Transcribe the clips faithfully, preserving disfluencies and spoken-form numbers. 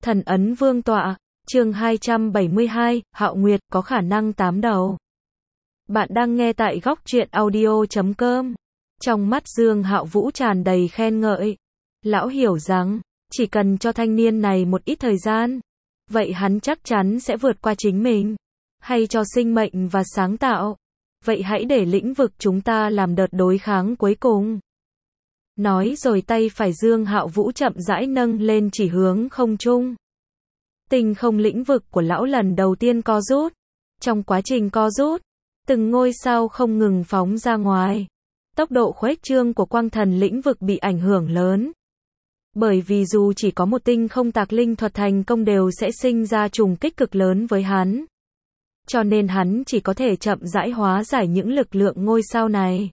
Thần ấn vương tọa, chương hai trăm bảy mươi hai, Hạo Nguyệt có khả năng tám đầu. Bạn đang nghe tại góc truyện audio chấm com. Trong mắt Dương Hạo Vũ tràn đầy khen ngợi. Lão hiểu rằng, chỉ cần cho thanh niên này một ít thời gian, vậy hắn chắc chắn sẽ vượt qua chính mình. Hay cho sinh mệnh và sáng tạo. Vậy hãy để lĩnh vực chúng ta làm đợt đối kháng cuối cùng. Nói rồi tay phải Dương Hạo Vũ chậm rãi nâng lên chỉ hướng không trung. Tinh không lĩnh vực của lão lần đầu tiên co rút. Trong quá trình co rút, từng ngôi sao không ngừng phóng ra ngoài. Tốc độ khuếch trương của quang thần lĩnh vực bị ảnh hưởng lớn. Bởi vì dù chỉ có một tinh không tạc linh thuật thành công đều sẽ sinh ra trùng kích cực lớn với hắn. Cho nên hắn chỉ có thể chậm rãi hóa giải những lực lượng ngôi sao này.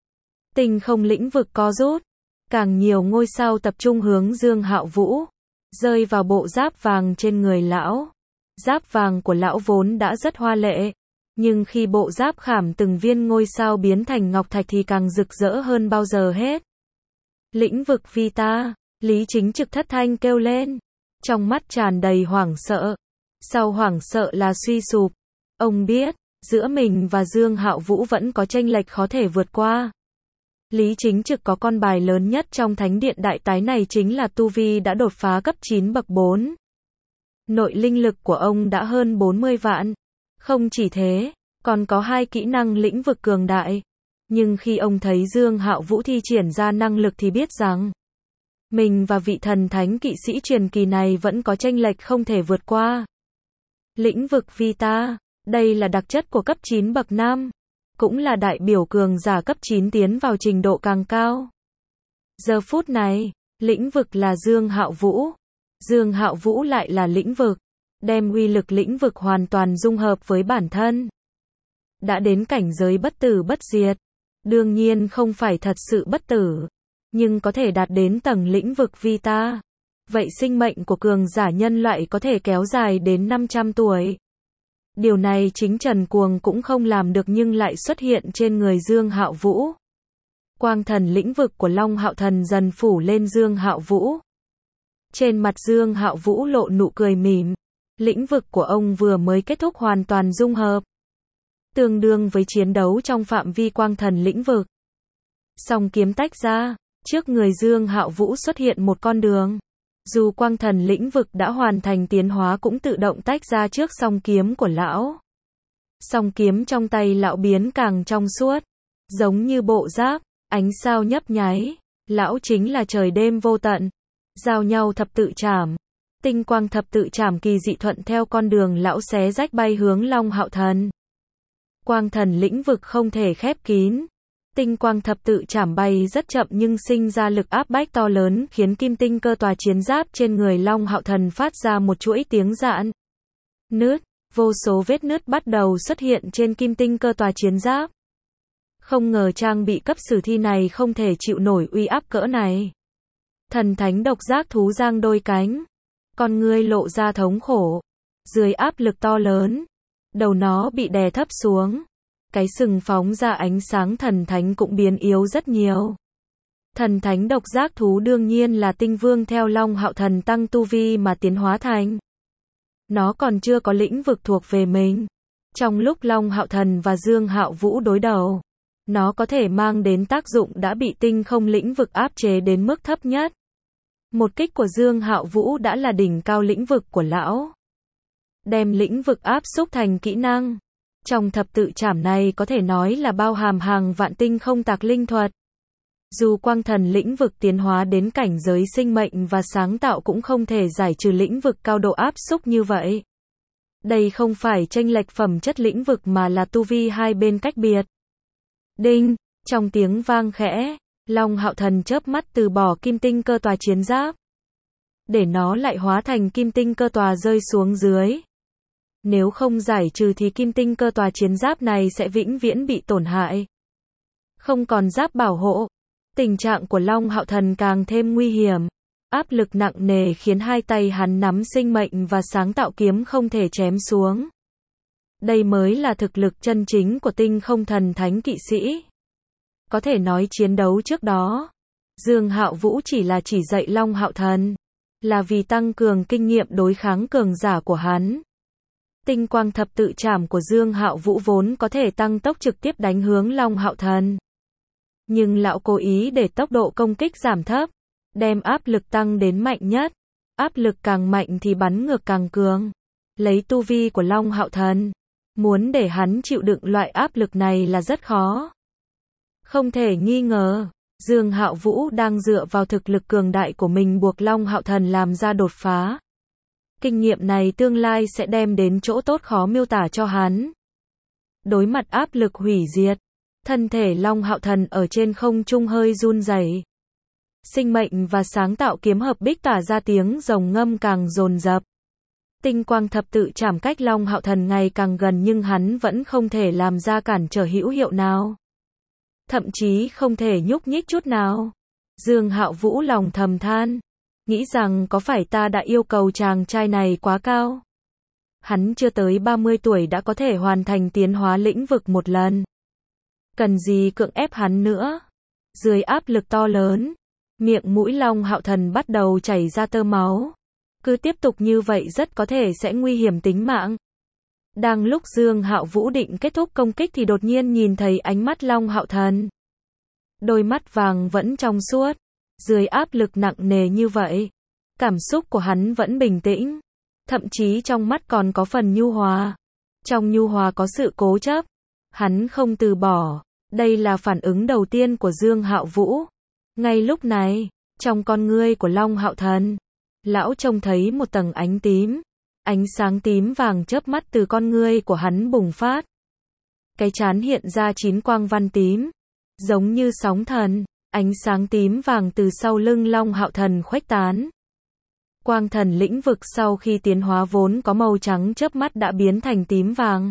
Tinh không lĩnh vực co rút. Càng nhiều ngôi sao tập trung hướng Dương Hạo Vũ, rơi vào bộ giáp vàng trên người lão. Giáp vàng của lão vốn đã rất hoa lệ, nhưng khi bộ giáp khảm từng viên ngôi sao biến thành ngọc thạch thì càng rực rỡ hơn bao giờ hết. Lĩnh vực Vita, Lý Chính Trực thất thanh kêu lên, trong mắt tràn đầy hoảng sợ. Sau hoảng sợ là suy sụp. Ông biết, giữa mình và Dương Hạo Vũ vẫn có chênh lệch khó thể vượt qua. Lý Chính Trực có con bài lớn nhất trong thánh điện đại tái này chính là tu vi đã đột phá cấp chín bậc bốn. Nội linh lực của ông đã hơn bốn mươi vạn. Không chỉ thế, còn có hai kỹ năng lĩnh vực cường đại. Nhưng khi ông thấy Dương Hạo Vũ thi triển ra năng lực thì biết rằng mình và vị thần thánh kỵ sĩ truyền kỳ này vẫn có chênh lệch không thể vượt qua. Lĩnh vực Vita, đây là đặc chất của cấp chín bậc năm. Cũng là đại biểu cường giả cấp chín tiến vào trình độ càng cao. Giờ phút này, lĩnh vực là Dương Hạo Vũ. Dương Hạo Vũ lại là lĩnh vực. Đem uy lực lĩnh vực hoàn toàn dung hợp với bản thân. Đã đến cảnh giới bất tử bất diệt. Đương nhiên không phải thật sự bất tử. Nhưng có thể đạt đến tầng lĩnh vực Vita. Vậy sinh mệnh của cường giả nhân loại có thể kéo dài đến năm trăm tuổi. Điều này chính Trần Cuồng cũng không làm được nhưng lại xuất hiện trên người Dương Hạo Vũ. Quang thần lĩnh vực của Long Hạo Thần dần phủ lên Dương Hạo Vũ. Trên mặt Dương Hạo Vũ lộ nụ cười mỉm. Lĩnh vực của ông vừa mới kết thúc hoàn toàn dung hợp. Tương đương với chiến đấu trong phạm vi quang thần lĩnh vực. Song kiếm tách ra, trước người Dương Hạo Vũ xuất hiện một con đường. Dù quang thần lĩnh vực đã hoàn thành tiến hóa cũng tự động tách ra trước song kiếm của lão. Song kiếm trong tay lão biến càng trong suốt. Giống như bộ giáp, ánh sao nhấp nháy. Lão chính là trời đêm vô tận. Giao nhau thập tự trảm. Tinh quang thập tự trảm kỳ dị thuận theo con đường lão xé rách bay hướng Long Hạo Thần. Quang thần lĩnh vực không thể khép kín. Tinh quang thập tự trảm bay rất chậm nhưng sinh ra lực áp bách to lớn khiến kim tinh cơ tòa chiến giáp trên người Long Hạo Thần phát ra một chuỗi tiếng rạn. Nứt, vô số vết nứt bắt đầu xuất hiện trên kim tinh cơ tòa chiến giáp. Không ngờ trang bị cấp sử thi này không thể chịu nổi uy áp cỡ này. Thần thánh độc giác thú giang đôi cánh. Con ngươi lộ ra thống khổ. Dưới áp lực to lớn, đầu nó bị đè thấp xuống. Cái sừng phóng ra ánh sáng thần thánh cũng biến yếu rất nhiều. Thần thánh độc giác thú đương nhiên là tinh vương theo Long Hạo Thần tăng tu vi mà tiến hóa thành. Nó còn chưa có lĩnh vực thuộc về mình. Trong lúc Long Hạo Thần và Dương Hạo Vũ đối đầu, nó có thể mang đến tác dụng đã bị tinh không lĩnh vực áp chế đến mức thấp nhất. Một kích của Dương Hạo Vũ đã là đỉnh cao lĩnh vực của lão. Đem lĩnh vực áp xúc thành kỹ năng. Trong thập tự trảm này có thể nói là bao hàm hàng vạn tinh không tạc linh thuật. Dù quang thần lĩnh vực tiến hóa đến cảnh giới sinh mệnh và sáng tạo cũng không thể giải trừ lĩnh vực cao độ áp xúc như vậy. Đây không phải chênh lệch phẩm chất lĩnh vực mà là tu vi hai bên cách biệt. Đinh, trong tiếng vang khẽ, Long Hạo Thần chớp mắt từ bỏ kim tinh cơ tòa chiến giáp. Để nó lại hóa thành kim tinh cơ tòa rơi xuống dưới. Nếu không giải trừ thì kim tinh cơ tòa chiến giáp này sẽ vĩnh viễn bị tổn hại. Không còn giáp bảo hộ. Tình trạng của Long Hạo Thần càng thêm nguy hiểm. Áp lực nặng nề khiến hai tay hắn nắm sinh mệnh và sáng tạo kiếm không thể chém xuống. Đây mới là thực lực chân chính của tinh không thần thánh kỵ sĩ. Có thể nói chiến đấu trước đó, Dương Hạo Vũ chỉ là chỉ dạy Long Hạo Thần. là vì tăng cường kinh nghiệm đối kháng cường giả của hắn. Tinh quang thập tự trảm của Dương Hạo Vũ vốn có thể tăng tốc trực tiếp đánh hướng Long Hạo Thần. Nhưng lão cố ý để tốc độ công kích giảm thấp, đem áp lực tăng đến mạnh nhất. Áp lực càng mạnh thì bắn ngược càng cường. Lấy tu vi của Long Hạo Thần, muốn để hắn chịu đựng loại áp lực này là rất khó. Không thể nghi ngờ, Dương Hạo Vũ đang dựa vào thực lực cường đại của mình buộc Long Hạo Thần làm ra đột phá. Kinh nghiệm này tương lai sẽ đem đến chỗ tốt khó miêu tả cho hắn. Đối mặt áp lực hủy diệt, thân thể Long Hạo Thần ở trên không trung hơi run rẩy. Sinh mệnh và sáng tạo kiếm hợp bích tỏa ra tiếng rồng ngâm càng dồn dập. Tinh quang thập tự trảm cách Long Hạo Thần ngày càng gần nhưng hắn vẫn không thể làm ra cản trở hữu hiệu nào. Thậm chí không thể nhúc nhích chút nào. Dương Hạo Vũ lòng thầm than, nghĩ rằng có phải ta đã yêu cầu chàng trai này quá cao. Hắn chưa tới ba mươi tuổi đã có thể hoàn thành tiến hóa lĩnh vực một lần. Cần gì cưỡng ép hắn nữa. Dưới áp lực to lớn, miệng mũi Long Hạo Thần bắt đầu chảy ra tơ máu. Cứ tiếp tục như vậy rất có thể sẽ nguy hiểm tính mạng. Đang lúc Dương Hạo Vũ định kết thúc công kích thì đột nhiên nhìn thấy ánh mắt Long Hạo Thần. Đôi mắt vàng vẫn trong suốt. Dưới áp lực nặng nề như vậy, cảm xúc của hắn vẫn bình tĩnh. Thậm chí trong mắt còn có phần nhu hòa. Trong nhu hòa có sự cố chấp. Hắn không từ bỏ. Đây là phản ứng đầu tiên của Dương Hạo Vũ. Ngay lúc này, trong con ngươi của Long Hạo Thần, lão trông thấy một tầng ánh tím. Ánh sáng tím vàng chớp mắt từ con ngươi của hắn bùng phát. Cái trán hiện ra chín quang văn tím, giống như sóng thần. Ánh sáng tím vàng từ sau lưng Long Hạo Thần khuếch tán. Quang thần lĩnh vực sau khi tiến hóa vốn có màu trắng chớp mắt đã biến thành tím vàng.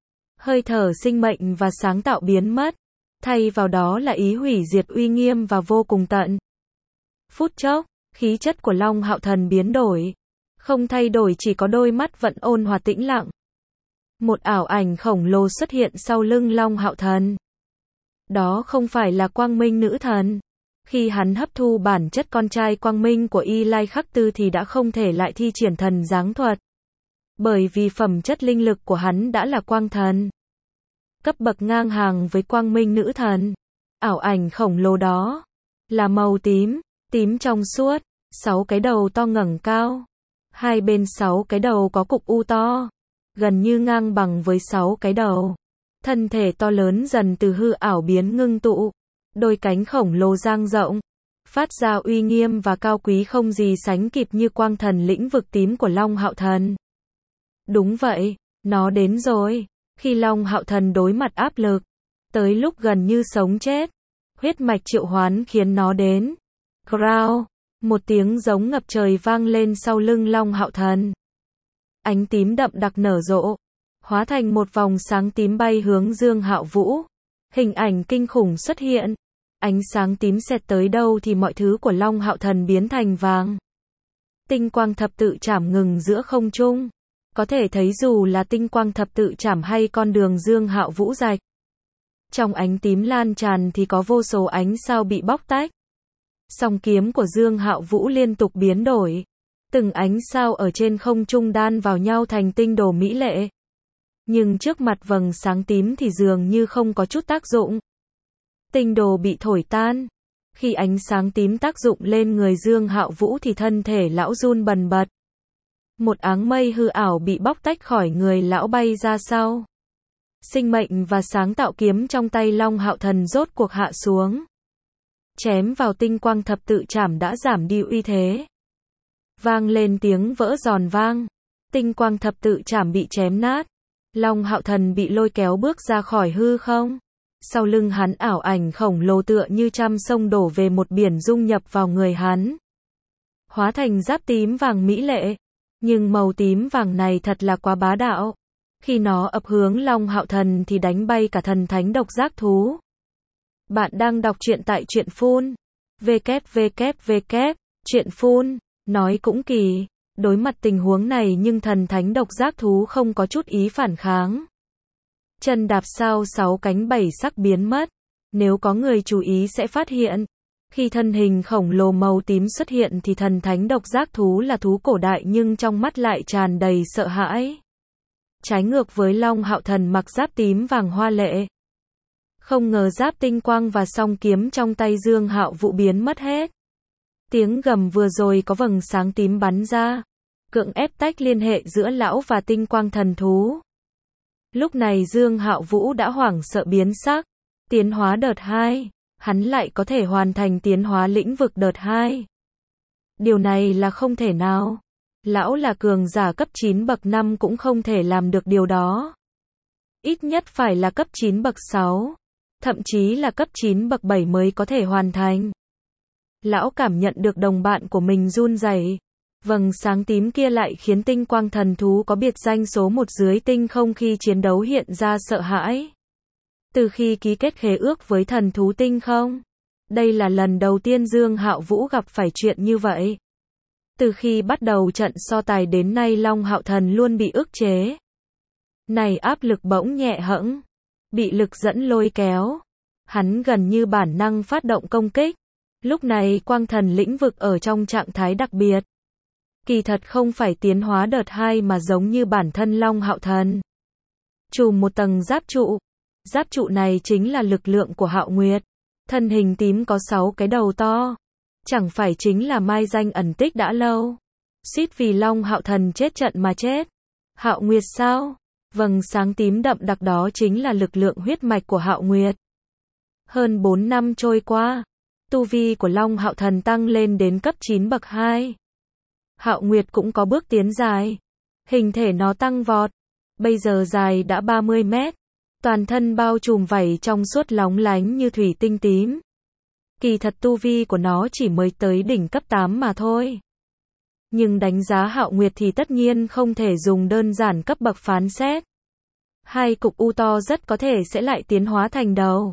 Hơi thở sinh mệnh và sáng tạo biến mất. Thay vào đó là ý hủy diệt uy nghiêm và vô cùng tận. Phút chốc, khí chất của Long Hạo Thần biến đổi. Không thay đổi, chỉ có đôi mắt vẫn ôn hòa tĩnh lặng. Một ảo ảnh khổng lồ xuất hiện sau lưng Long Hạo Thần. Đó không phải là Quang Minh Nữ Thần. Khi hắn hấp thu bản chất con trai Quang Minh của Y Lai Khắc Tư thì đã không thể lại thi triển thần giáng thuật. Bởi vì phẩm chất linh lực của hắn đã là Quang Thần. Cấp bậc ngang hàng với Quang Minh Nữ Thần. Ảo ảnh khổng lồ đó là màu tím, tím trong suốt, sáu cái đầu to ngẩng cao. Hai bên sáu cái đầu có cục u to, gần như ngang bằng với sáu cái đầu. Thân thể to lớn dần từ hư ảo biến ngưng tụ. Đôi cánh khổng lồ dang rộng, phát ra uy nghiêm và cao quý không gì sánh kịp như quang thần lĩnh vực tím của Long Hạo Thần. Đúng vậy, nó đến rồi. Khi Long Hạo Thần đối mặt áp lực, tới lúc gần như sống chết, huyết mạch triệu hoán khiến nó đến. Growl, một tiếng giống ngập trời vang lên sau lưng Long Hạo Thần. Ánh tím đậm đặc nở rộ, hóa thành một vòng sáng tím bay hướng Dương Hạo Vũ. Hình ảnh kinh khủng xuất hiện. Ánh sáng tím xẹt tới đâu thì mọi thứ của Long Hạo Thần biến thành vàng. Tinh quang thập tự trảm ngừng giữa không trung. Có thể thấy dù là tinh quang thập tự trảm hay con đường Dương Hạo Vũ rạch. Trong ánh tím lan tràn thì có vô số ánh sao bị bóc tách. Song kiếm của Dương Hạo Vũ liên tục biến đổi. Từng ánh sao ở trên không trung đan vào nhau thành tinh đồ mỹ lệ. Nhưng trước mặt vầng sáng tím thì dường như không có chút tác dụng. Tinh đồ bị thổi tan. Khi ánh sáng tím tác dụng lên người Dương Hạo Vũ thì thân thể lão run bần bật. Một áng mây hư ảo bị bóc tách khỏi người lão bay ra sau. Sinh mệnh và sáng tạo kiếm trong tay Long Hạo Thần rốt cuộc hạ xuống. Chém vào tinh quang thập tự trảm đã giảm đi uy thế. Vang lên tiếng vỡ giòn vang. Tinh quang thập tự trảm bị chém nát. Long Hạo Thần bị lôi kéo bước ra khỏi hư không. Sau lưng hắn ảo ảnh khổng lồ tựa như trăm sông đổ về một biển dung nhập vào người hắn. Hóa thành giáp tím vàng mỹ lệ. Nhưng màu tím vàng này thật là quá bá đạo. Khi nó ập hướng Long Hạo Thần thì đánh bay cả thần thánh độc giác thú. Bạn đang đọc truyện tại truyện phun. www. Truyện phun. Nói cũng kỳ. Đối mặt tình huống này nhưng thần thánh độc giác thú không có chút ý phản kháng. Chân đạp sao sáu cánh bảy sắc biến mất. Nếu có người chú ý sẽ phát hiện. Khi thân hình khổng lồ màu tím xuất hiện thì thần thánh độc giác thú là thú cổ đại nhưng trong mắt lại tràn đầy sợ hãi. Trái ngược với Long Hạo Thần mặc giáp tím vàng hoa lệ. Không ngờ giáp tinh quang và song kiếm trong tay Dương Hạo Vũ biến mất hết. Tiếng gầm vừa rồi có vầng sáng tím bắn ra, cưỡng ép tách liên hệ giữa lão và tinh quang thần thú. Lúc này Dương Hạo Vũ đã hoảng sợ biến sắc. Tiến hóa đợt hai, hắn lại có thể hoàn thành tiến hóa lĩnh vực đợt hai. Điều này là không thể nào. Lão là cường giả cấp chín bậc năm cũng không thể làm được điều đó. Ít nhất phải là cấp chín bậc sáu, thậm chí là cấp chín bậc bảy mới có thể hoàn thành. Lão cảm nhận được đồng bạn của mình run rẩy. Vầng sáng tím kia lại khiến tinh quang thần thú có biệt danh số một dưới tinh không khi chiến đấu hiện ra sợ hãi. Từ khi ký kết khế ước với thần thú tinh không, đây là lần đầu tiên Dương Hạo Vũ gặp phải chuyện như vậy. Từ khi bắt đầu trận so tài đến nay Long Hạo Thần luôn bị ức chế. Này áp lực bỗng nhẹ hẫng, bị lực dẫn lôi kéo. Hắn gần như bản năng phát động công kích. Lúc này quang thần lĩnh vực ở trong trạng thái đặc biệt. Kỳ thật không phải tiến hóa đợt hai mà giống như bản thân Long Hạo Thần. Trùm một tầng giáp trụ. Giáp trụ này chính là lực lượng của Hạo Nguyệt. Thân hình tím có sáu cái đầu to. Chẳng phải chính là mai danh ẩn tích đã lâu. Suýt vì Long Hạo Thần chết trận mà chết. Hạo Nguyệt sao? Vầng sáng tím đậm đặc đó chính là lực lượng huyết mạch của Hạo Nguyệt. Hơn bốn năm trôi qua, tu vi của Long Hạo Thần tăng lên đến cấp chín bậc hai. Hạo Nguyệt cũng có bước tiến dài. Hình thể nó tăng vọt. Bây giờ dài đã ba mươi mét. Toàn thân bao trùm vảy trong suốt lóng lánh như thủy tinh tím. Kỳ thật tu vi của nó chỉ mới tới đỉnh cấp tám mà thôi. Nhưng đánh giá Hạo Nguyệt thì tất nhiên không thể dùng đơn giản cấp bậc phán xét. Hai cục u to rất có thể sẽ lại tiến hóa thành đầu.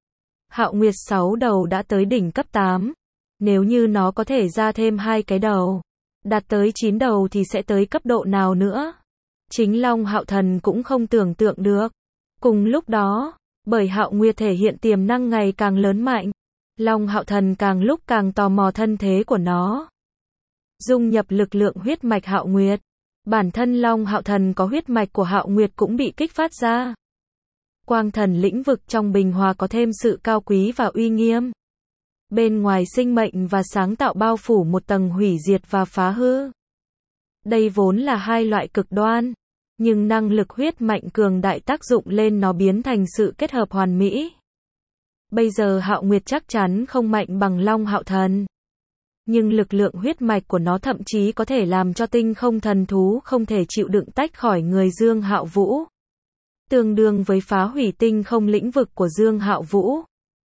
Hạo Nguyệt sáu đầu đã tới đỉnh cấp tám. Nếu như nó có thể ra thêm hai cái đầu, đạt tới chín đầu thì sẽ tới cấp độ nào nữa? Chính Long Hạo Thần cũng không tưởng tượng được. Cùng lúc đó, bởi Hạo Nguyệt thể hiện tiềm năng ngày càng lớn mạnh, Long Hạo Thần càng lúc càng tò mò thân thế của nó. Dung nhập lực lượng huyết mạch Hạo Nguyệt, bản thân Long Hạo Thần có huyết mạch của Hạo Nguyệt cũng bị kích phát ra. Quang thần lĩnh vực trong bình hòa có thêm sự cao quý và uy nghiêm. Bên ngoài sinh mệnh và sáng tạo bao phủ một tầng hủy diệt và phá hư. Đây vốn là hai loại cực đoan, nhưng năng lực huyết mạnh cường đại tác dụng lên nó biến thành sự kết hợp hoàn mỹ. Bây giờ Hạo Nguyệt chắc chắn không mạnh bằng Long Hạo Thần. Nhưng lực lượng huyết mạch của nó thậm chí có thể làm cho tinh không thần thú không thể chịu đựng tách khỏi người Dương Hạo Vũ. Tương đương với phá hủy tinh không lĩnh vực của Dương Hạo Vũ.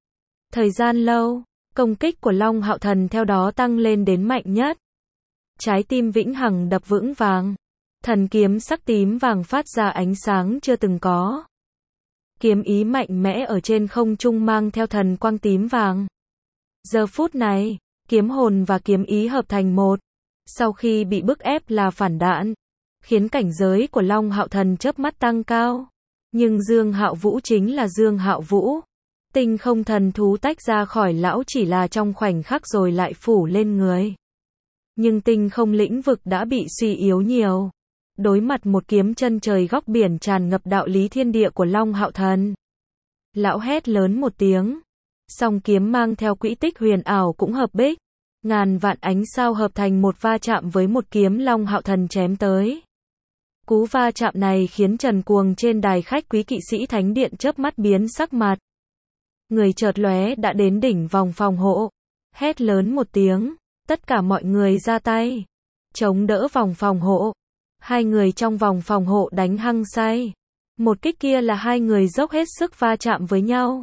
Thời gian lâu, công kích của Long Hạo Thần theo đó tăng lên đến mạnh nhất. Trái tim vĩnh hằng đập vững vàng. Thần kiếm sắc tím vàng phát ra ánh sáng chưa từng có. Kiếm ý mạnh mẽ ở trên không trung mang theo thần quang tím vàng. Giờ phút này, kiếm hồn và kiếm ý hợp thành một. Sau khi bị bức ép là phản đạn, khiến cảnh giới của Long Hạo Thần chớp mắt tăng cao. Nhưng Dương Hạo Vũ chính là Dương Hạo Vũ. Tinh không thần thú tách ra khỏi lão chỉ là trong khoảnh khắc rồi lại phủ lên người. Nhưng tinh không lĩnh vực đã bị suy yếu nhiều. Đối mặt một kiếm chân trời góc biển tràn ngập đạo lý thiên địa của Long Hạo Thần. Lão hét lớn một tiếng. Song kiếm mang theo quỹ tích huyền ảo cũng hợp bích. Ngàn vạn ánh sao hợp thành một va chạm với một kiếm Long Hạo Thần chém tới. Cú va chạm này khiến Trần Cuồng trên đài khách quý kỵ sĩ thánh điện chớp mắt biến sắc mặt. Người chợt lóe đã đến đỉnh vòng phòng hộ. Hét lớn một tiếng. Tất cả mọi người ra tay. Chống đỡ vòng phòng hộ. Hai người trong vòng phòng hộ đánh hăng say. Một kích kia là hai người dốc hết sức va chạm với nhau.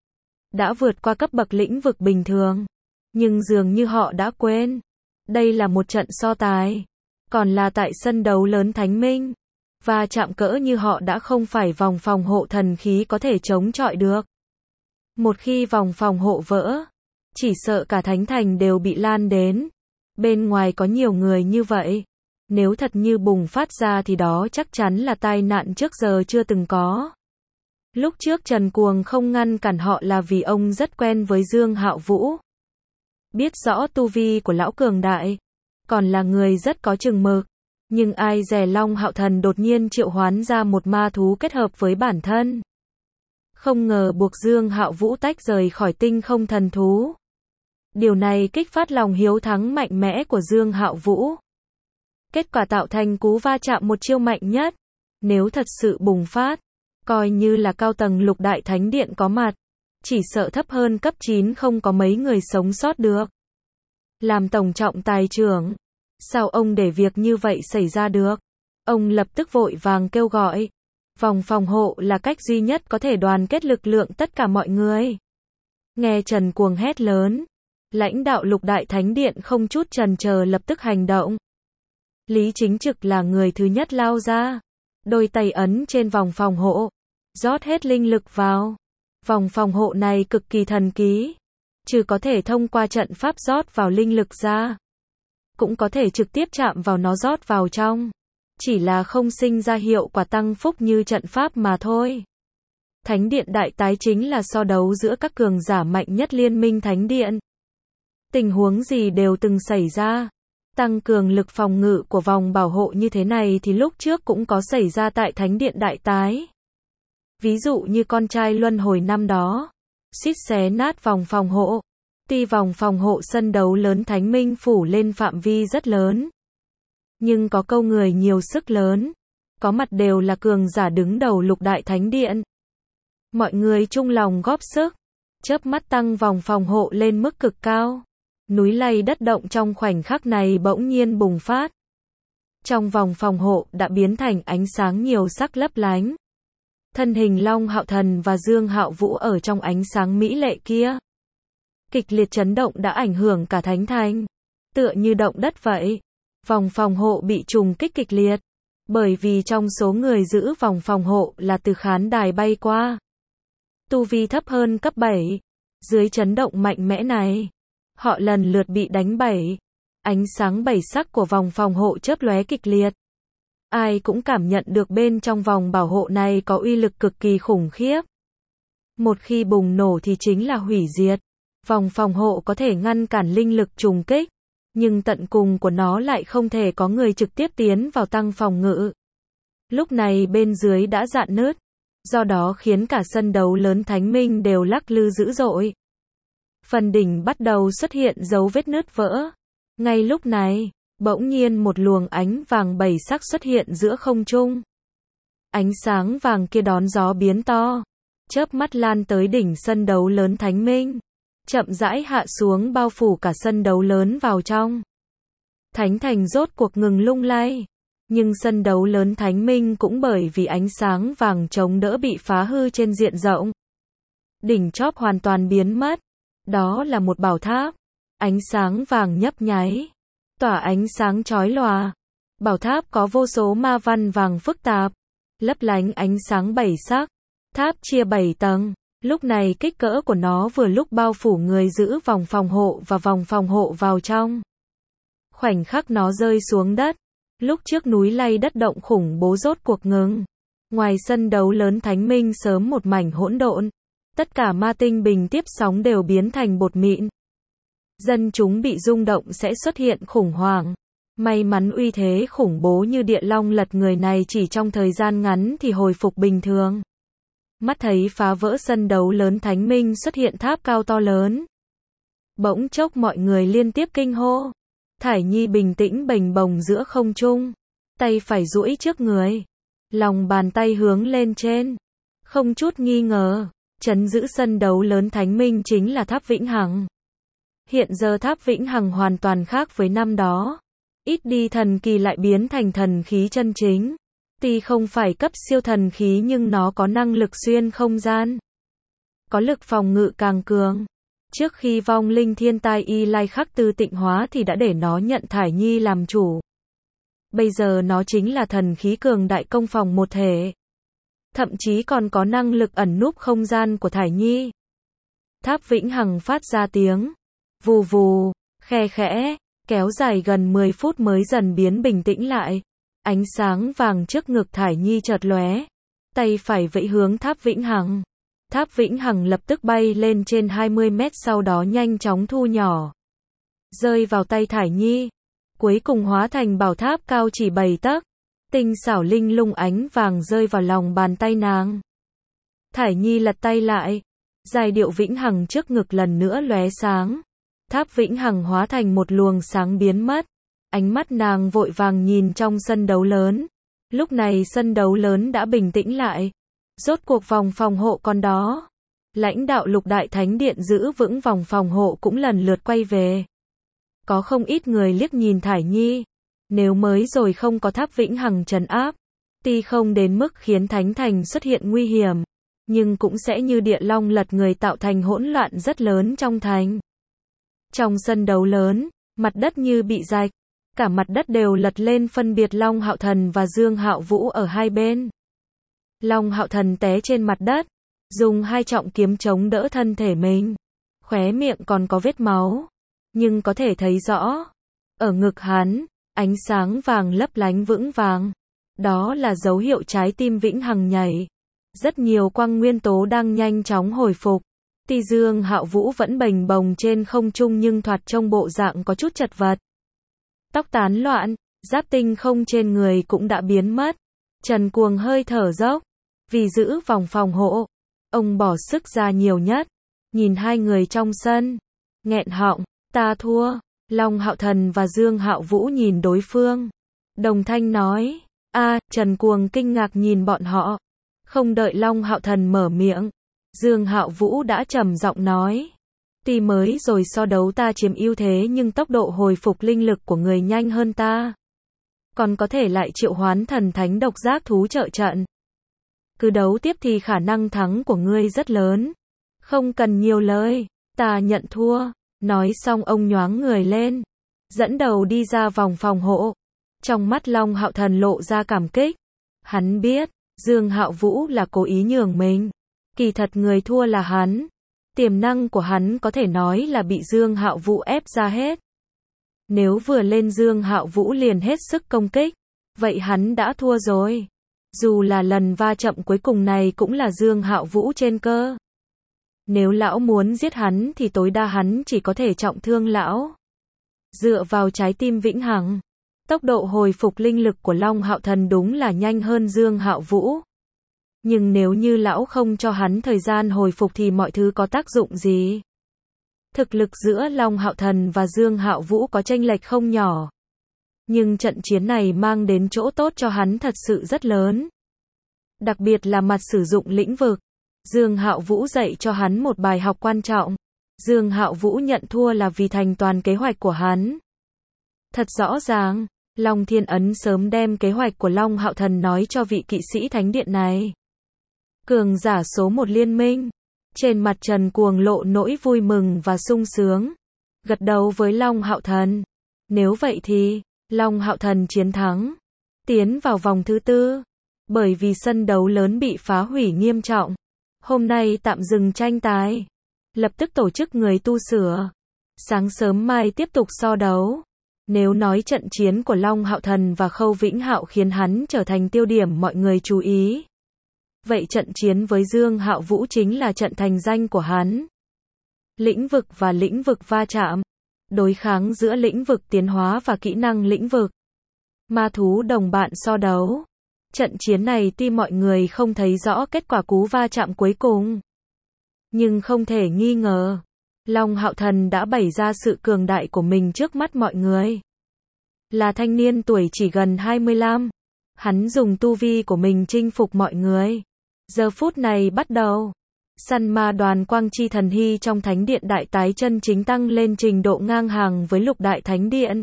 Đã vượt qua cấp bậc lĩnh vực bình thường. Nhưng dường như họ đã quên. Đây là một trận so tài. Còn là tại sân đấu lớn Thánh Minh. Va chạm cỡ như họ đã không phải vòng phòng hộ thần khí có thể chống chọi được. Một khi vòng phòng hộ vỡ, chỉ sợ cả Thánh Thành đều bị lan đến. Bên ngoài có nhiều người như vậy. Nếu thật như bùng phát ra thì đó chắc chắn là tai nạn trước giờ chưa từng có. Lúc trước Trần Cuồng không ngăn cản họ là vì ông rất quen với Dương Hạo Vũ. Biết rõ tu vi của lão cường đại, còn là người rất có chừng mực. Nhưng ai dè Long Hạo Thần đột nhiên triệu hoán ra một ma thú kết hợp với bản thân. Không ngờ buộc Dương Hạo Vũ tách rời khỏi tinh không thần thú. Điều này kích phát lòng hiếu thắng mạnh mẽ của Dương Hạo Vũ. Kết quả tạo thành cú va chạm một chiêu mạnh nhất. Nếu thật sự bùng phát, coi như là cao tầng lục đại thánh điện có mặt, chỉ sợ thấp hơn cấp chín không có mấy người sống sót được. Làm tổng trọng tài trưởng, sao ông để việc như vậy xảy ra được? Ông lập tức vội vàng kêu gọi. Vòng phòng hộ là cách duy nhất có thể đoàn kết lực lượng tất cả mọi người. Nghe Trần Cuồng hét lớn, lãnh đạo lục đại thánh điện không chút chần chờ lập tức hành động. Lý Chính Trực là người thứ nhất lao ra, đôi tay ấn trên vòng phòng hộ, rót hết linh lực vào. Vòng phòng hộ này cực kỳ thần kỳ, trừ có thể thông qua trận pháp rót vào linh lực ra, cũng có thể trực tiếp chạm vào nó rót vào trong, chỉ là không sinh ra hiệu quả tăng phúc như trận pháp mà thôi. Thánh điện đại tái chính là so đấu giữa các cường giả mạnh nhất liên minh thánh điện. Tình huống gì đều từng xảy ra. Tăng cường lực phòng ngự của vòng bảo hộ như thế này thì lúc trước cũng có xảy ra tại thánh điện đại tái. Ví dụ như con trai luân hồi năm đó, suýt xé nát vòng phòng hộ. Tuy vòng phòng hộ sân đấu lớn Thánh Minh phủ lên phạm vi rất lớn, nhưng có câu người nhiều sức lớn, có mặt đều là cường giả đứng đầu lục đại thánh điện. Mọi người chung lòng góp sức, chớp mắt tăng vòng phòng hộ lên mức cực cao. Núi lay đất động trong khoảnh khắc này bỗng nhiên bùng phát. Trong vòng phòng hộ đã biến thành ánh sáng nhiều sắc lấp lánh. Thân hình Long Hạo Thần và Dương Hạo Vũ ở trong ánh sáng mỹ lệ kia. Kịch liệt chấn động đã ảnh hưởng cả thánh thành. Tựa như động đất vậy. Vòng phòng hộ bị trùng kích kịch liệt. Bởi vì trong số người giữ vòng phòng hộ là từ khán đài bay qua. Tu vi thấp hơn cấp bảy. Dưới chấn động mạnh mẽ này, họ lần lượt bị đánh bẩy. Ánh sáng bảy sắc của vòng phòng hộ chớp lóe kịch liệt. Ai cũng cảm nhận được bên trong vòng bảo hộ này có uy lực cực kỳ khủng khiếp. Một khi bùng nổ thì chính là hủy diệt. Vòng phòng hộ có thể ngăn cản linh lực trùng kích, nhưng tận cùng của nó lại không thể có người trực tiếp tiến vào tăng phòng ngự. Lúc này bên dưới đã rạn nứt, do đó khiến cả sân đấu lớn Thánh Minh đều lắc lư dữ dội. Phần đỉnh bắt đầu xuất hiện dấu vết nứt vỡ. Ngay lúc này, bỗng nhiên một luồng ánh vàng bảy sắc xuất hiện giữa không trung. Ánh sáng vàng kia đón gió biến to, chớp mắt lan tới đỉnh sân đấu lớn Thánh Minh, chậm rãi hạ xuống bao phủ cả sân đấu lớn vào trong. Thánh thành rốt cuộc ngừng lung lay, nhưng sân đấu lớn Thánh Minh cũng bởi vì ánh sáng vàng chống đỡ bị phá hư trên diện rộng. Đỉnh chóp hoàn toàn biến mất, đó là một bảo tháp, ánh sáng vàng nhấp nháy, tỏa ánh sáng chói lòa. Bảo tháp có vô số ma văn vàng phức tạp, lấp lánh ánh sáng bảy sắc. Tháp chia bảy tầng, lúc này kích cỡ của nó vừa lúc bao phủ người giữ vòng phòng hộ và vòng phòng hộ vào trong. Khoảnh khắc nó rơi xuống đất, lúc trước núi lay đất động khủng bố rốt cuộc ngừng. Ngoài sân đấu lớn Thánh Minh sớm một mảnh hỗn độn, tất cả ma tinh bình tiếp sóng đều biến thành bột mịn. Dân chúng bị rung động sẽ xuất hiện khủng hoảng. May mắn uy thế khủng bố như địa long lật người này chỉ trong thời gian ngắn thì hồi phục bình thường. Mắt thấy phá vỡ sân đấu lớn Thánh Minh xuất hiện tháp cao to lớn. Bỗng chốc mọi người liên tiếp kinh hô. Thải Nhi bình tĩnh bềnh bồng giữa không trung, tay phải duỗi trước người, lòng bàn tay hướng lên trên. Không chút nghi ngờ, trấn giữ sân đấu lớn Thánh Minh chính là tháp Vĩnh Hằng. Hiện giờ tháp Vĩnh Hằng hoàn toàn khác với năm đó. Ít đi thần kỳ lại biến thành thần khí chân chính. Tuy không phải cấp siêu thần khí nhưng nó có năng lực xuyên không gian, có lực phòng ngự càng cường. Trước khi vong linh thiên tai y lai khắc tư tịnh hóa thì đã để nó nhận Thải Nhi làm chủ. Bây giờ nó chính là thần khí cường đại công phòng một thể. Thậm chí còn có năng lực ẩn núp không gian của Thải Nhi. Tháp Vĩnh Hằng phát ra tiếng vù vù, khe khẽ, kéo dài gần mười phút mới dần biến bình tĩnh lại. Ánh sáng vàng trước ngực Thải Nhi chợt lóe, tay phải vẫy hướng tháp Vĩnh Hằng. Tháp Vĩnh Hằng lập tức bay lên trên hai mươi mét sau đó nhanh chóng thu nhỏ. rơi vào tay Thải Nhi, cuối cùng hóa thành bảo tháp cao chỉ bảy tấc, tinh xảo linh lung ánh vàng rơi vào lòng bàn tay nàng. Thải Nhi lật tay lại, giai điệu vĩnh hằng trước ngực lần nữa lóe sáng, tháp vĩnh hằng hóa thành một luồng sáng biến mất, ánh mắt nàng vội vàng nhìn trong sân đấu lớn, lúc này sân đấu lớn đã bình tĩnh lại, rốt cuộc vòng phòng hộ còn đó. Lãnh đạo Lục Đại Thánh Điện giữ vững vòng phòng hộ cũng lần lượt quay về. Có không ít người liếc nhìn Thải Nhi, nếu mới rồi không có tháp vĩnh hằng trấn áp, tuy không đến mức khiến Thánh Thành xuất hiện nguy hiểm, nhưng cũng sẽ như địa long lật người tạo thành hỗn loạn rất lớn trong thành. Trong sân đấu lớn, mặt đất như bị rạch, cả mặt đất đều lật lên phân biệt Long Hạo Thần và Dương Hạo Vũ ở hai bên. Long Hạo Thần té trên mặt đất, dùng hai trọng kiếm chống đỡ thân thể mình, khóe miệng còn có vết máu, nhưng có thể thấy rõ, ở ngực hắn, ánh sáng vàng lấp lánh vững vàng, đó là dấu hiệu trái tim vĩnh hằng nhảy. Rất nhiều quang nguyên tố đang nhanh chóng hồi phục. Tuy Dương Hạo Vũ vẫn bềnh bồng trên không trung nhưng thoạt trông bộ dạng có chút chật vật. Tóc tán loạn, giáp tinh không trên người cũng đã biến mất. Trần Cuồng hơi thở dốc, vì giữ vòng phòng hộ, ông bỏ sức ra nhiều nhất. Nhìn hai người trong sân, nghẹn họng, ta thua. Long Hạo Thần và Dương Hạo Vũ nhìn đối phương, đồng thanh nói, a. Trần Cuồng kinh ngạc nhìn bọn họ. Không đợi Long Hạo Thần mở miệng, Dương Hạo Vũ đã trầm giọng nói, tuy mới rồi so đấu ta chiếm ưu thế nhưng tốc độ hồi phục linh lực của người nhanh hơn ta, còn có thể lại triệu hoán thần thánh độc giác thú trợ trận. Cứ đấu tiếp thì khả năng thắng của ngươi rất lớn, không cần nhiều lời, ta nhận thua. Nói xong ông nhoáng người lên, dẫn đầu đi ra vòng phòng hộ. Trong mắt Long Hạo Thần lộ ra cảm kích, hắn biết Dương Hạo Vũ là cố ý nhường mình, kỳ thật người thua là hắn. Tiềm năng của hắn có thể nói là bị Dương Hạo Vũ ép ra hết. Nếu vừa lên Dương Hạo Vũ liền hết sức công kích, vậy hắn đã thua rồi. Dù là lần va chậm cuối cùng này cũng là Dương Hạo Vũ trên cơ. Nếu lão muốn giết hắn thì tối đa hắn chỉ có thể trọng thương lão. Dựa vào trái tim vĩnh hằng, tốc độ hồi phục linh lực của Long Hạo Thần đúng là nhanh hơn Dương Hạo Vũ. Nhưng nếu như lão không cho hắn thời gian hồi phục thì mọi thứ có tác dụng gì? Thực lực giữa Long Hạo Thần và Dương Hạo Vũ có chênh lệch không nhỏ. Nhưng trận chiến này mang đến chỗ tốt cho hắn thật sự rất lớn. Đặc biệt là mặt sử dụng lĩnh vực. Dương Hạo Vũ dạy cho hắn một bài học quan trọng. Dương Hạo Vũ nhận thua là vì thành toàn kế hoạch của hắn. Thật rõ ràng, Long Thiên Ấn sớm đem kế hoạch của Long Hạo Thần nói cho vị kỵ sĩ thánh điện này. Cường giả số một liên minh. Trên mặt Trần Cuồng lộ nỗi vui mừng và sung sướng. Gật đầu với Long Hạo Thần. Nếu vậy thì, Long Hạo Thần chiến thắng. Tiến vào vòng thứ tư. Bởi vì sân đấu lớn bị phá hủy nghiêm trọng. Hôm nay tạm dừng tranh tài. Lập tức tổ chức người tu sửa. Sáng sớm mai tiếp tục so đấu. Nếu nói trận chiến của Long Hạo Thần và Khâu Vĩnh Hạo khiến hắn trở thành tiêu điểm mọi người chú ý. Vậy trận chiến với Dương Hạo Vũ chính là trận thành danh của hắn. Lĩnh vực và lĩnh vực va chạm. Đối kháng giữa lĩnh vực tiến hóa và kỹ năng lĩnh vực. Ma thú đồng bạn so đấu. Trận chiến này tuy mọi người không thấy rõ kết quả cú va chạm cuối cùng, nhưng không thể nghi ngờ, Long Hạo Thần đã bày ra sự cường đại của mình trước mắt mọi người. Là thanh niên tuổi chỉ gần hai mươi lăm, hắn dùng tu vi của mình chinh phục mọi người. Giờ phút này bắt đầu, săn ma đoàn Quang Chi Thần Hy trong Thánh Điện Đại Tái chân chính tăng lên trình độ ngang hàng với Lục Đại Thánh Điện.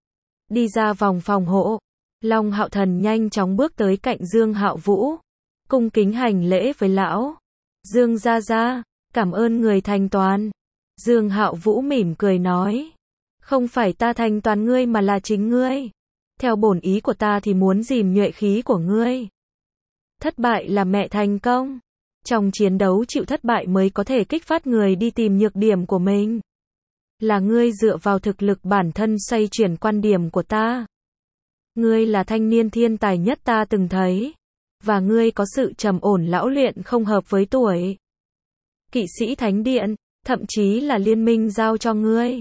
Đi ra vòng phòng hộ, Long Hạo Thần nhanh chóng bước tới cạnh Dương Hạo Vũ, cung kính hành lễ với lão. Dương gia gia, cảm ơn người thành toàn. Dương Hạo Vũ mỉm cười nói, không phải ta thành toàn ngươi mà là chính ngươi. Theo bổn ý của ta thì muốn dìm nhuệ khí của ngươi. Thất bại là mẹ thành công. Trong chiến đấu chịu thất bại mới có thể kích phát người đi tìm nhược điểm của mình. Là ngươi dựa vào thực lực bản thân xoay chuyển quan điểm của ta. Ngươi là thanh niên thiên tài nhất ta từng thấy. Và ngươi có sự trầm ổn lão luyện không hợp với tuổi. Kỵ sĩ Thánh Điện, thậm chí là liên minh giao cho ngươi.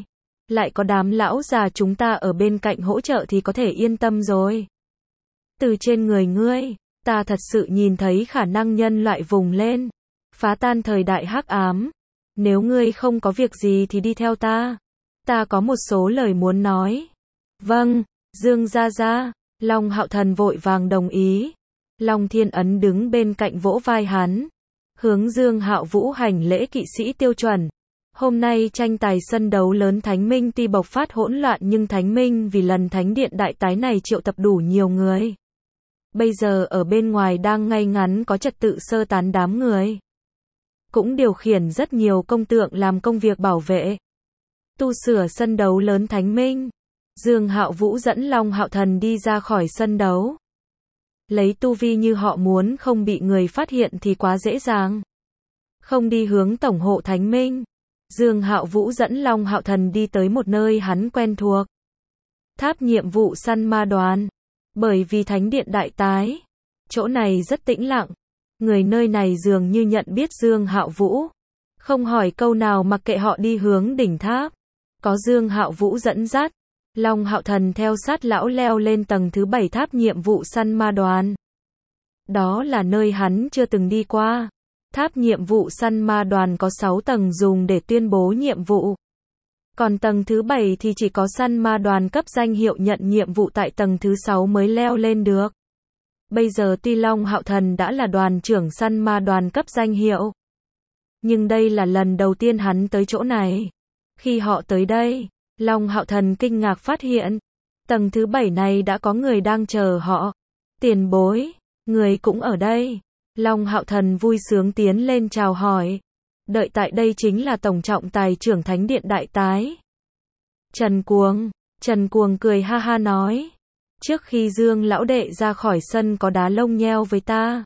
lại có đám lão già chúng ta ở bên cạnh hỗ trợ thì có thể yên tâm rồi. Từ trên người ngươi, ta thật sự nhìn thấy khả năng nhân loại vùng lên, phá tan thời đại hắc ám. Nếu ngươi không có việc gì thì đi theo ta. Ta có một số lời muốn nói. Vâng, Dương gia gia. Long Hạo Thần vội vàng đồng ý. Long Thiên Ấn đứng bên cạnh vỗ vai hắn, hướng Dương Hạo Vũ hành lễ kỵ sĩ tiêu chuẩn. Hôm nay tranh tài sân đấu lớn Thánh Minh tuy bộc phát hỗn loạn nhưng Thánh Minh vì lần Thánh Điện đại tái này triệu tập đủ nhiều người. Bây giờ ở bên ngoài đang ngay ngắn có trật tự sơ tán đám người. Cũng điều khiển rất nhiều công tượng làm công việc bảo vệ. Tu sửa sân đấu lớn Thánh Minh. Dương Hạo Vũ dẫn Long Hạo Thần đi ra khỏi sân đấu. Lấy tu vi như họ muốn không bị người phát hiện thì quá dễ dàng. Không đi hướng tổng hộ Thánh Minh. Dương Hạo Vũ dẫn Long Hạo Thần đi tới một nơi hắn quen thuộc. Tháp nhiệm vụ săn ma đoàn. Bởi vì Thánh Điện đại tái, chỗ này rất tĩnh lặng. Người nơi này dường như nhận biết Dương Hạo Vũ. Không hỏi câu nào mặc kệ họ đi hướng đỉnh tháp. Có Dương Hạo Vũ dẫn dắt, Long Hạo Thần theo sát lão leo lên tầng thứ bảy tháp nhiệm vụ săn ma đoàn. Đó là nơi hắn chưa từng đi qua. Tháp nhiệm vụ săn ma đoàn có sáu tầng dùng để tuyên bố nhiệm vụ. Còn tầng thứ bảy thì chỉ có săn ma đoàn cấp danh hiệu nhận nhiệm vụ tại tầng thứ sáu mới leo lên được. Bây giờ tuy Long Hạo Thần đã là đoàn trưởng săn ma đoàn cấp danh hiệu, nhưng đây là lần đầu tiên hắn tới chỗ này. Khi họ tới đây, Long Hạo Thần kinh ngạc phát hiện, tầng thứ bảy này đã có người đang chờ họ. Tiền bối, người cũng ở đây. Long Hạo Thần vui sướng tiến lên chào hỏi. Đợi tại đây chính là tổng trọng tài trưởng Thánh Điện đại tái. Trần Cuồng, Trần Cuồng cười ha ha nói. Trước khi Dương lão đệ ra khỏi sân có đá lông nheo với ta.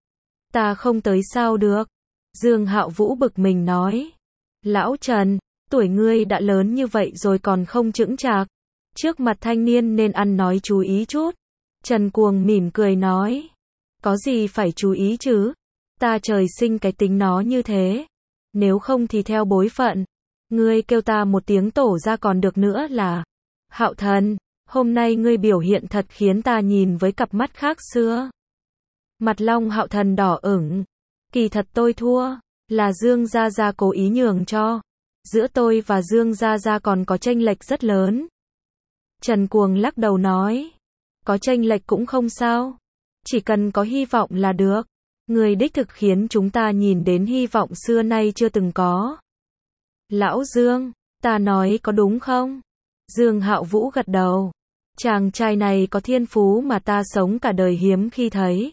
Ta không tới sao được. Dương Hạo Vũ bực mình nói. Lão Trần, tuổi ngươi đã lớn như vậy rồi còn không chững chạc. Trước mặt thanh niên nên ăn nói chú ý chút. Trần Cuồng mỉm cười nói. Có gì phải chú ý chứ? Ta trời sinh cái tính nó như thế. Nếu không thì theo bối phận. Ngươi kêu ta một tiếng tổ ra còn được nữa là. Hạo Thần, hôm nay ngươi biểu hiện thật khiến ta nhìn với cặp mắt khác xưa. Mặt Long Hạo Thần đỏ ửng. Kỳ thật tôi thua. Là Dương Gia Gia cố ý nhường cho. Giữa tôi và Dương Gia Gia còn có chênh lệch rất lớn. Trần Cuồng lắc đầu nói. Có chênh lệch cũng không sao. Chỉ cần có hy vọng là được. Người đích thực khiến chúng ta nhìn đến hy vọng xưa nay chưa từng có. Lão Dương, ta nói có đúng không? Dương Hạo Vũ gật đầu. Chàng trai này có thiên phú mà ta sống cả đời hiếm khi thấy.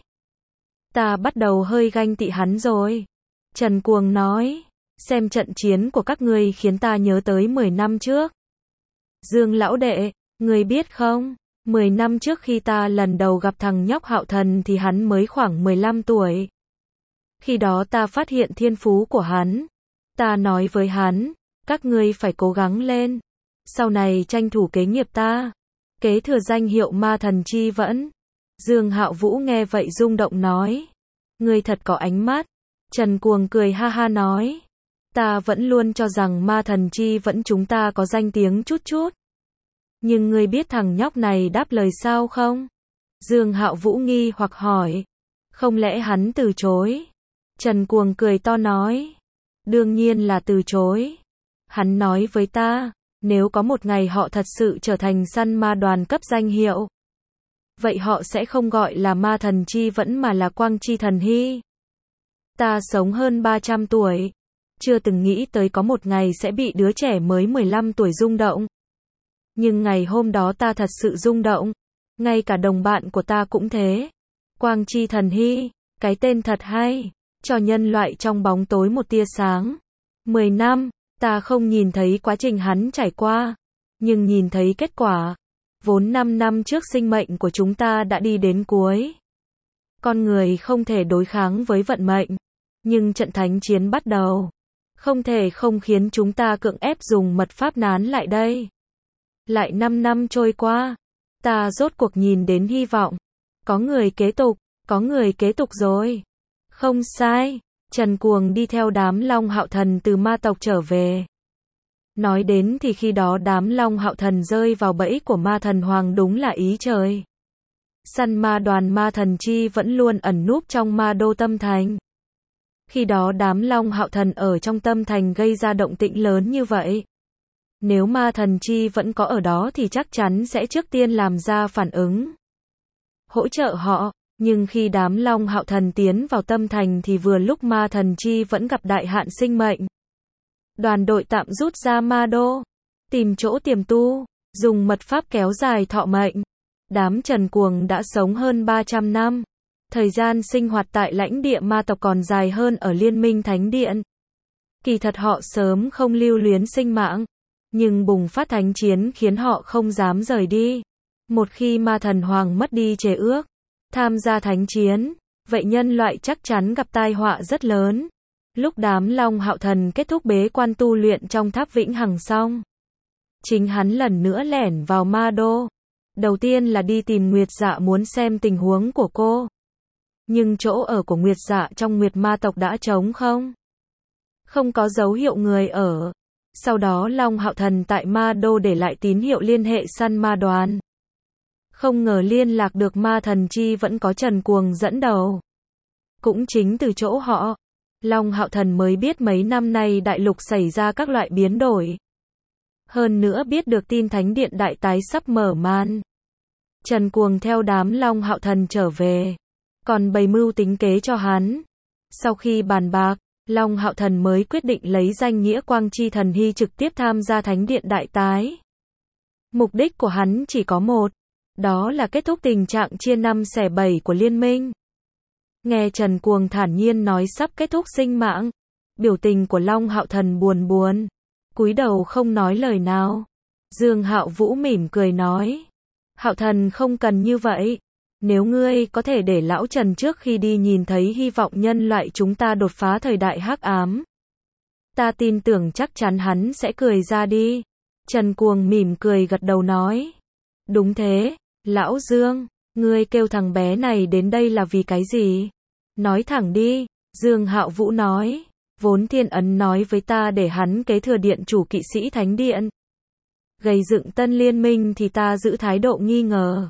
Ta bắt đầu hơi ganh tị hắn rồi. Trần Cuồng nói. Xem trận chiến của các ngươi khiến ta nhớ tới mười năm trước. Dương lão đệ, ngươi biết không? mười năm trước khi ta lần đầu gặp thằng nhóc Hạo Thần thì hắn mới khoảng mười lăm tuổi. Khi đó ta phát hiện thiên phú của hắn. Ta nói với hắn, các ngươi phải cố gắng lên. Sau này tranh thủ kế nghiệp ta. Kế thừa danh hiệu ma thần chi vẫn. Dương Hạo Vũ nghe vậy rung động nói. Ngươi thật có ánh mắt. Trần Cuồng cười ha ha nói. Ta vẫn luôn cho rằng ma thần chi vẫn chúng ta có danh tiếng chút chút. Nhưng ngươi biết thằng nhóc này đáp lời sao không? Dương Hạo Vũ nghi hoặc hỏi. Không lẽ hắn từ chối? Trần Cuồng cười to nói. Đương nhiên là từ chối. Hắn nói với ta, nếu có một ngày họ thật sự trở thành săn ma đoàn cấp danh hiệu, vậy họ sẽ không gọi là ma thần chi vẫn mà là quang chi thần hy. Ta sống hơn ba trăm tuổi. Chưa từng nghĩ tới có một ngày sẽ bị đứa trẻ mới mười lăm tuổi rung động. Nhưng ngày hôm đó ta thật sự rung động. Ngay cả đồng bạn của ta cũng thế. Quang chi thần hy, cái tên thật hay. Cho nhân loại trong bóng tối một tia sáng. Mười năm, ta không nhìn thấy quá trình hắn trải qua. Nhưng nhìn thấy kết quả. Vốn năm năm trước sinh mệnh của chúng ta đã đi đến cuối. Con người không thể đối kháng với vận mệnh. Nhưng trận thánh chiến bắt đầu. Không thể không khiến chúng ta cưỡng ép dùng mật pháp nán lại đây. Lại năm năm trôi qua. Ta rốt cuộc nhìn đến hy vọng. Có người kế tục, có người kế tục rồi. Không sai. Trần Cuồng đi theo đám Long Hạo Thần từ ma tộc trở về. Nói đến thì khi đó đám Long Hạo Thần rơi vào bẫy của ma thần hoàng đúng là ý trời. Săn ma đoàn ma thần chi vẫn luôn ẩn núp trong ma đô tâm thành. Khi đó đám Long Hạo Thần ở trong tâm thành gây ra động tĩnh lớn như vậy. Nếu ma thần chi vẫn có ở đó thì chắc chắn sẽ trước tiên làm ra phản ứng. Hỗ trợ họ, nhưng khi đám Long Hạo Thần tiến vào tâm thành thì vừa lúc ma thần chi vẫn gặp đại hạn sinh mệnh. Đoàn đội tạm rút ra ma đô, tìm chỗ tiềm tu, dùng mật pháp kéo dài thọ mệnh. Đám Trần Cuồng đã sống hơn ba trăm năm. Thời gian sinh hoạt tại lãnh địa ma tộc còn dài hơn ở Liên minh Thánh Điện. Kỳ thật họ sớm không lưu luyến sinh mạng, nhưng bùng phát thánh chiến khiến họ không dám rời đi. Một khi ma thần hoàng mất đi chế ước, tham gia thánh chiến, vậy nhân loại chắc chắn gặp tai họa rất lớn. Lúc đám Long Hạo Thần kết thúc bế quan tu luyện trong tháp Vĩnh Hằng xong, chính hắn lần nữa lẻn vào ma đô. Đầu tiên là đi tìm Nguyệt Dạ muốn xem tình huống của cô. Nhưng chỗ ở của Nguyệt Dạ trong Nguyệt ma tộc đã trống không. Không có dấu hiệu người ở. Sau đó Long Hạo Thần tại ma đô để lại tín hiệu liên hệ săn ma đoàn. Không ngờ liên lạc được ma thần chi vẫn có Trần Cuồng dẫn đầu. Cũng chính từ chỗ họ, Long Hạo Thần mới biết mấy năm nay đại lục xảy ra các loại biến đổi. Hơn nữa biết được tin Thánh Điện Đại Tái sắp mở màn. Trần Cuồng theo đám Long Hạo Thần trở về, còn bày mưu tính kế cho hắn. Sau khi bàn bạc, Long Hạo Thần mới quyết định lấy danh nghĩa Quang Chi Thần Hy trực tiếp tham gia Thánh Điện Đại Tái. Mục đích của hắn chỉ có một, đó là kết thúc tình trạng chia năm xẻ bảy của liên minh. Nghe Trần Cuồng thản nhiên nói sắp kết thúc sinh mạng, biểu tình của Long Hạo Thần buồn buồn, cúi đầu không nói lời nào. Dương Hạo Vũ mỉm cười nói, Hạo Thần không cần như vậy. Nếu ngươi có thể để lão Trần trước khi đi nhìn thấy hy vọng nhân loại chúng ta đột phá thời đại hắc ám, ta tin tưởng chắc chắn hắn sẽ cười ra đi. Trần Cuồng mỉm cười gật đầu nói, đúng thế, lão Dương, ngươi kêu thằng bé này đến đây là vì cái gì? Nói thẳng đi. Dương Hạo Vũ nói, vốn Thiên Ấn nói với ta để hắn kế thừa điện chủ kỵ sĩ Thánh Điện, gây dựng tân liên minh thì ta giữ thái độ nghi ngờ.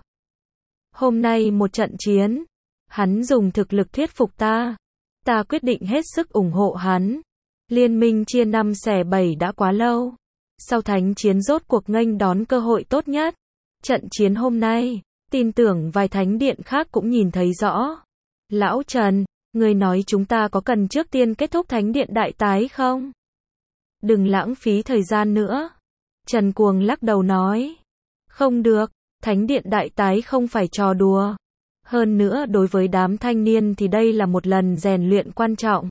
Hôm nay một trận chiến, hắn dùng thực lực thuyết phục ta. Ta quyết định hết sức ủng hộ hắn. Liên minh chia năm xẻ bảy đã quá lâu. Sau thánh chiến rốt cuộc nghênh đón cơ hội tốt nhất. Trận chiến hôm nay, tin tưởng vài thánh điện khác cũng nhìn thấy rõ. Lão Trần, người nói chúng ta có cần trước tiên kết thúc Thánh Điện Đại Tái không? Đừng lãng phí thời gian nữa. Trần Cuồng lắc đầu nói, không được. Thánh Điện Đại Tái không phải trò đùa. Hơn nữa đối với đám thanh niên thì đây là một lần rèn luyện quan trọng.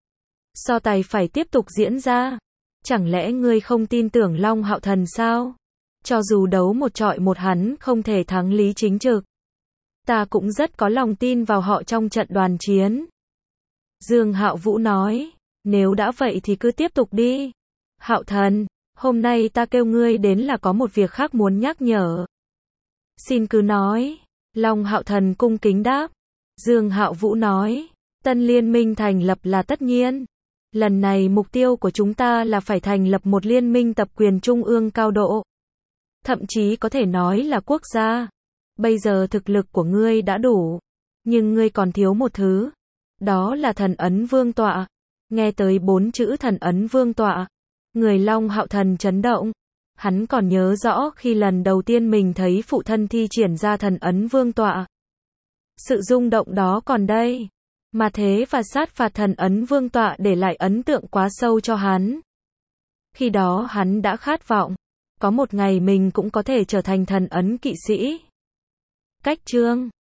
So tài phải tiếp tục diễn ra. Chẳng lẽ ngươi không tin tưởng Long Hạo Thần sao? Cho dù đấu một trọi một hắn không thể thắng Lý Chính Trực. Ta cũng rất có lòng tin vào họ trong trận đoàn chiến. Dương Hạo Vũ nói, nếu đã vậy thì cứ tiếp tục đi. Hạo Thần, hôm nay ta kêu ngươi đến là có một việc khác muốn nhắc nhở. Xin cứ nói. Long Hạo Thần cung kính đáp. Dương Hạo Vũ nói, tân liên minh thành lập là tất nhiên. Lần này mục tiêu của chúng ta là phải thành lập một liên minh tập quyền trung ương cao độ. Thậm chí có thể nói là quốc gia. Bây giờ thực lực của ngươi đã đủ. Nhưng ngươi còn thiếu một thứ. Đó là thần ấn vương tọa. Nghe tới bốn chữ thần ấn vương tọa, người Long Hạo Thần chấn động. Hắn còn nhớ rõ khi lần đầu tiên mình thấy phụ thân thi triển ra thần ấn vương tọa. Sự rung động đó còn đây. Mà thế và sát phạt thần ấn vương tọa để lại ấn tượng quá sâu cho hắn. Khi đó hắn đã khát vọng. Có một ngày mình cũng có thể trở thành thần ấn kỵ sĩ. Cách chương